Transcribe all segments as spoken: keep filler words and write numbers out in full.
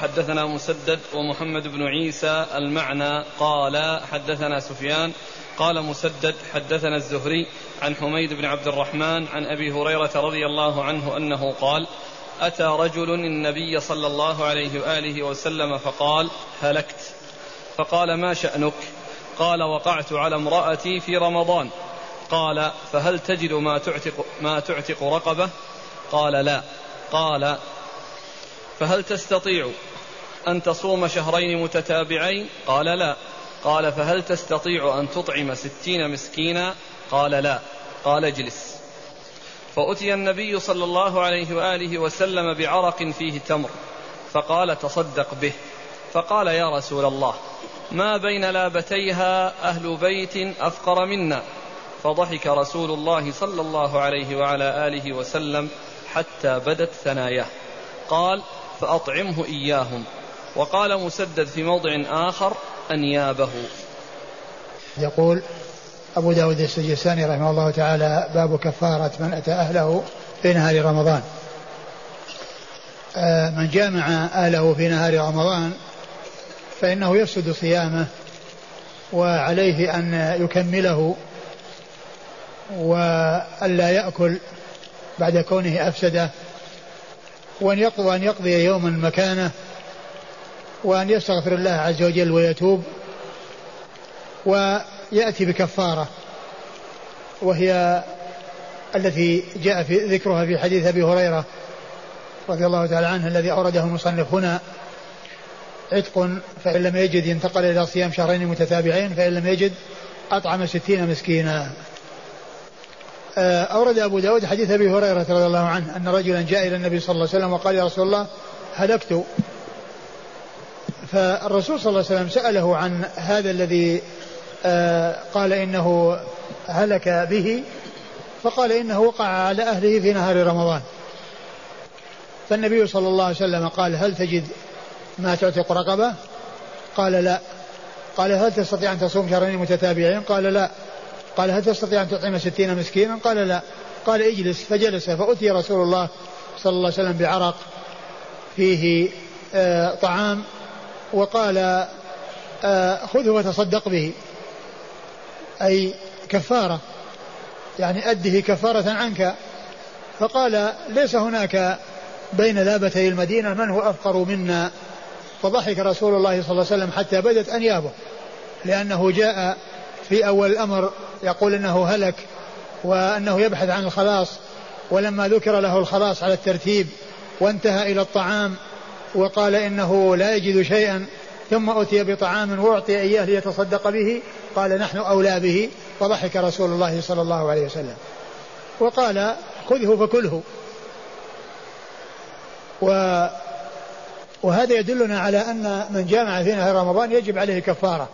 حدثنا مسدد ومحمد بن عيسى المعنى قال حدثنا سفيان قال مسدد حدثنا الزهري عن حميد بن عبد الرحمن عن أبي هريرة رضي الله عنه أنه قال أتى رجل النبي صلى الله عليه وآله وسلم فقال هلكت، فقال ما شأنك؟ قال وقعت على امرأتي في رمضان. قال فهل تجد ما تعتق, ما تعتق رقبة؟ قال لا. قال فهل تستطيع أن تصوم شهرين متتابعين؟ قال لا. قال فهل تستطيع أن تطعم ستين مسكينا؟ قال لا. قال اجلس. فأتي النبي صلى الله عليه وآله وسلم بعرق فيه تمر فقال تصدق به. فقال يا رسول الله ما بين لابتيها أهل بيت أفقر منا. فضحك رسول الله صلى الله عليه وعلى آله وسلم حتى بدت ثناياه. قال فأطعمه إياهم. وقال مسدد في موضع آخر أنيابه. يقول أبو داود السجستاني رحمه الله تعالى باب كفارة من أتى أهله في نهار رمضان. من جامع أهله في نهار رمضان فإنه يفسد صيامه وعليه أن يكمله وألا يأكل بعد كونه أفسده، وأن يقضي, وأن يقضي يوما مكانه، وأن يستغفر الله عز وجل ويتوب ويأتي بكفارة وهي التي جاء في ذكرها في حديث أبي هريرة رضي الله تعالى عنه الذي أورده المصنف هنا: عتق فإن لم يجد ينتقل إلى صيام شهرين متتابعين، فإن لم يجد أطعم ستين مسكينا. أورد أبو داود حديث أبي هريرة رضي الله عنه أن رجلا جاء إلى النبي صلى الله عليه وسلم وقال يا رسول الله هلكت. فالرسول صلى الله عليه وسلم سأله عن هذا الذي قال إنه هلك به، فقال إنه وقع على أهله في نهار رمضان. فالنبي صلى الله عليه وسلم قال هل تجد ما تعتق رقبة؟ قال لا. قال هل تستطيع أن تصوم شهرين متتابعين؟ قال لا. قال هل تستطيع أن تطعم ستين مسكينا؟ قال لا. قال اجلس. فجلس. فأتي رسول الله صلى الله عليه وسلم بعرق فيه آه طعام وقال آه خذه وتصدق به، أي كفارة، يعني أده كفارة عنك. فقال ليس هناك بين لابتي المدينة من هو أفقر منا. فضحك رسول الله صلى الله عليه وسلم حتى بدت أنيابه، لأنه جاء في أول الأمر يقول إنه هلك وأنه يبحث عن الخلاص، ولما ذكر له الخلاص على الترتيب وانتهى إلى الطعام وقال إنه لا يجد شيئا، ثم أتي بطعام وأعطي إياه ليتصدق به، قال نحن أولى به. فضحك رسول الله صلى الله عليه وسلم وقال خذه فكله. و وهذا يدلنا على أن من جامع في نهار رمضان يجب عليه كفارة.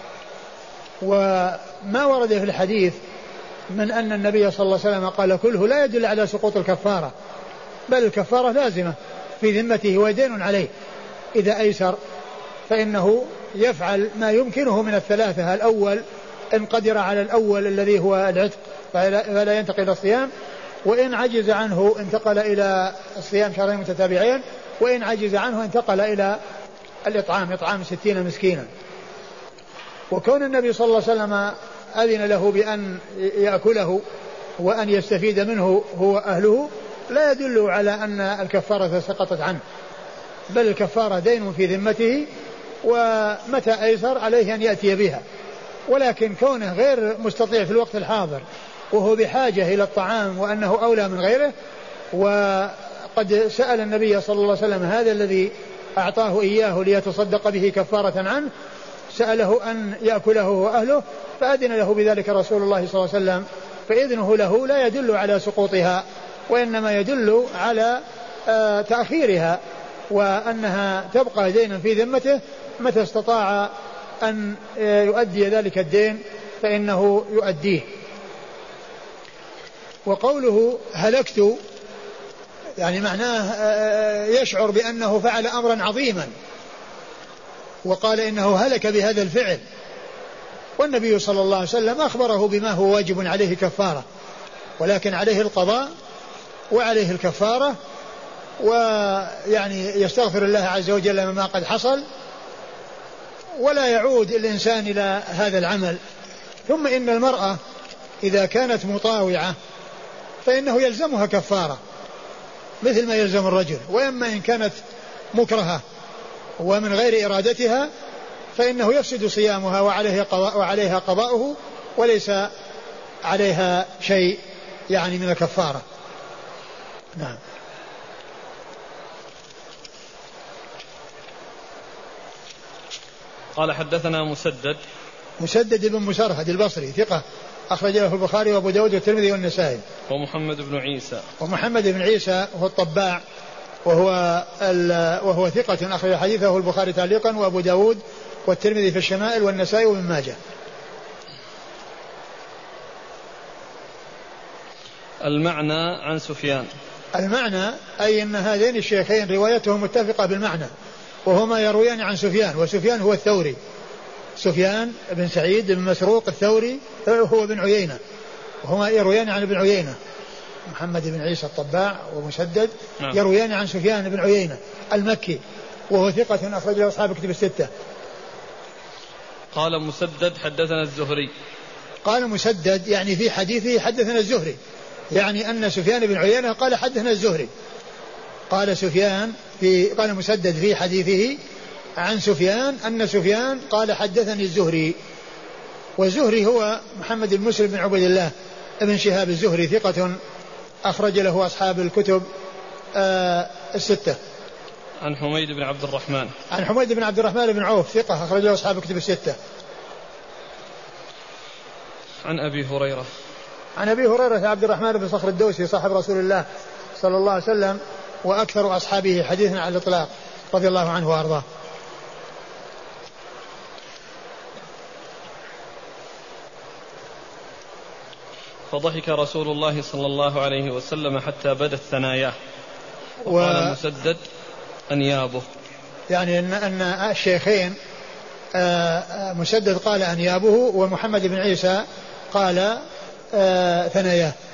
وما ورد في الحديث من أن النبي صلى الله عليه وسلم قال كله لا يدل على سقوط الكفارة، بل الكفارة لازمة في ذمته ودين عليه. إذا أيسر فإنه يفعل ما يمكنه من الثلاثة. الأول إن قدر على الأول الذي هو العتق فلا ينتقل إلى الصيام، وإن عجز عنه انتقل إلى الصيام شهرين متتابعين، وإن عجز عنه انتقل إلى الإطعام إطعام ستين مسكينا. وكون النبي صلى الله عليه وسلم أذن له بأن يأكله وأن يستفيد منه هو أهله لا يدل على أن الكفارة سقطت عنه، بل الكفارة دين في ذمته، ومتى أيسر عليه أن يأتي بها. ولكن كونه غير مستطيع في الوقت الحاضر وهو بحاجة إلى الطعام وأنه أولى من غيره، وقد سأل النبي صلى الله عليه وسلم هذا الذي أعطاه إياه ليتصدق به كفارة عنه، سأله أن يأكله وأهله، فأذن له بذلك رسول الله صلى الله عليه وسلم. فإذنه له لا يدل على سقوطها، وإنما يدل على آه تأخيرها، وأنها تبقى دينا في ذمته متى استطاع أن يؤدي ذلك الدين فإنه يؤديه. وقوله هلكت يعني معناه يشعر بأنه فعل أمرا عظيما، وقال إنه هلك بهذا الفعل، والنبي صلى الله عليه وسلم أخبره بما هو واجب عليه كفارة، ولكن عليه القضاء وعليه الكفارة، ويعني يستغفر الله عز وجل مما قد حصل ولا يعود الإنسان إلى هذا العمل. ثم إن المرأة إذا كانت مطاوعة فإنه يلزمها كفارة مثل ما يلزم الرجل، وإما إن كانت مكرهة ومن غير إرادتها فإنه يفسد صيامها وعليه قضاء وعليها قضاؤه وليس عليها شيء يعني من الكفارة. نعم. قال حدثنا مسدد مسدد بن مسرهد البصري ثقة أخرج له البخاري وأبو داود والترمذي والنسائي. ومحمد بن عيسى ومحمد بن عيسى هو الطباع وهو وهو ثقة أخرج حديثه البخاري تعليقا وأبو داود والترمذي في الشمائل والنسائي وابن ماجه. المعنى عن سفيان. المعنى أي أن هذين الشيخين روايتهم متفقة بالمعنى وهما يرويان عن سفيان، وسفيان هو الثوري، سفيان بن سعيد بن مسروق الثوري هو بن عيينة، وهما يرويان عن ابن عيينة، محمد بن عيسى الطباع ومسدد نعم. يرويان عن سفيان بن عيينة المكي وهو ثقة أخرج له أصحاب كتب الستة. قال مسدد حدثنا الزهري. قال مسدد يعني في حديثه حدثنا الزهري، يعني أن سفيان بن عيينة قال حدثنا الزهري. قال سفيان في قال مسدد في حديثه عن سفيان أن سفيان قال حدثني الزهري، والزهري هو محمد بن مسلم بن عبد الله ابن شهاب الزهري ثقة أخرج له أصحاب الكتب آه الستة. عن حميد بن عبد الرحمن. عن حميد بن عبد الرحمن بن عوف ثقة أخرج له أصحاب الكتب الستة. عن أبي هريرة. عن أبي هريرة عبد الرحمن بن صخر الدوسي صاحب رسول الله صلى الله عليه وسلم وأكثر أصحابه حديثا على الإطلاق رضي الله عنه وأرضاه. فضحك رسول الله صلى الله عليه وسلم حتى بدت ثناياه وقال و... مسدد أنيابه، يعني أن, أن الشيخين مسدد قال أنيابه ومحمد بن عيسى قال ثناياه.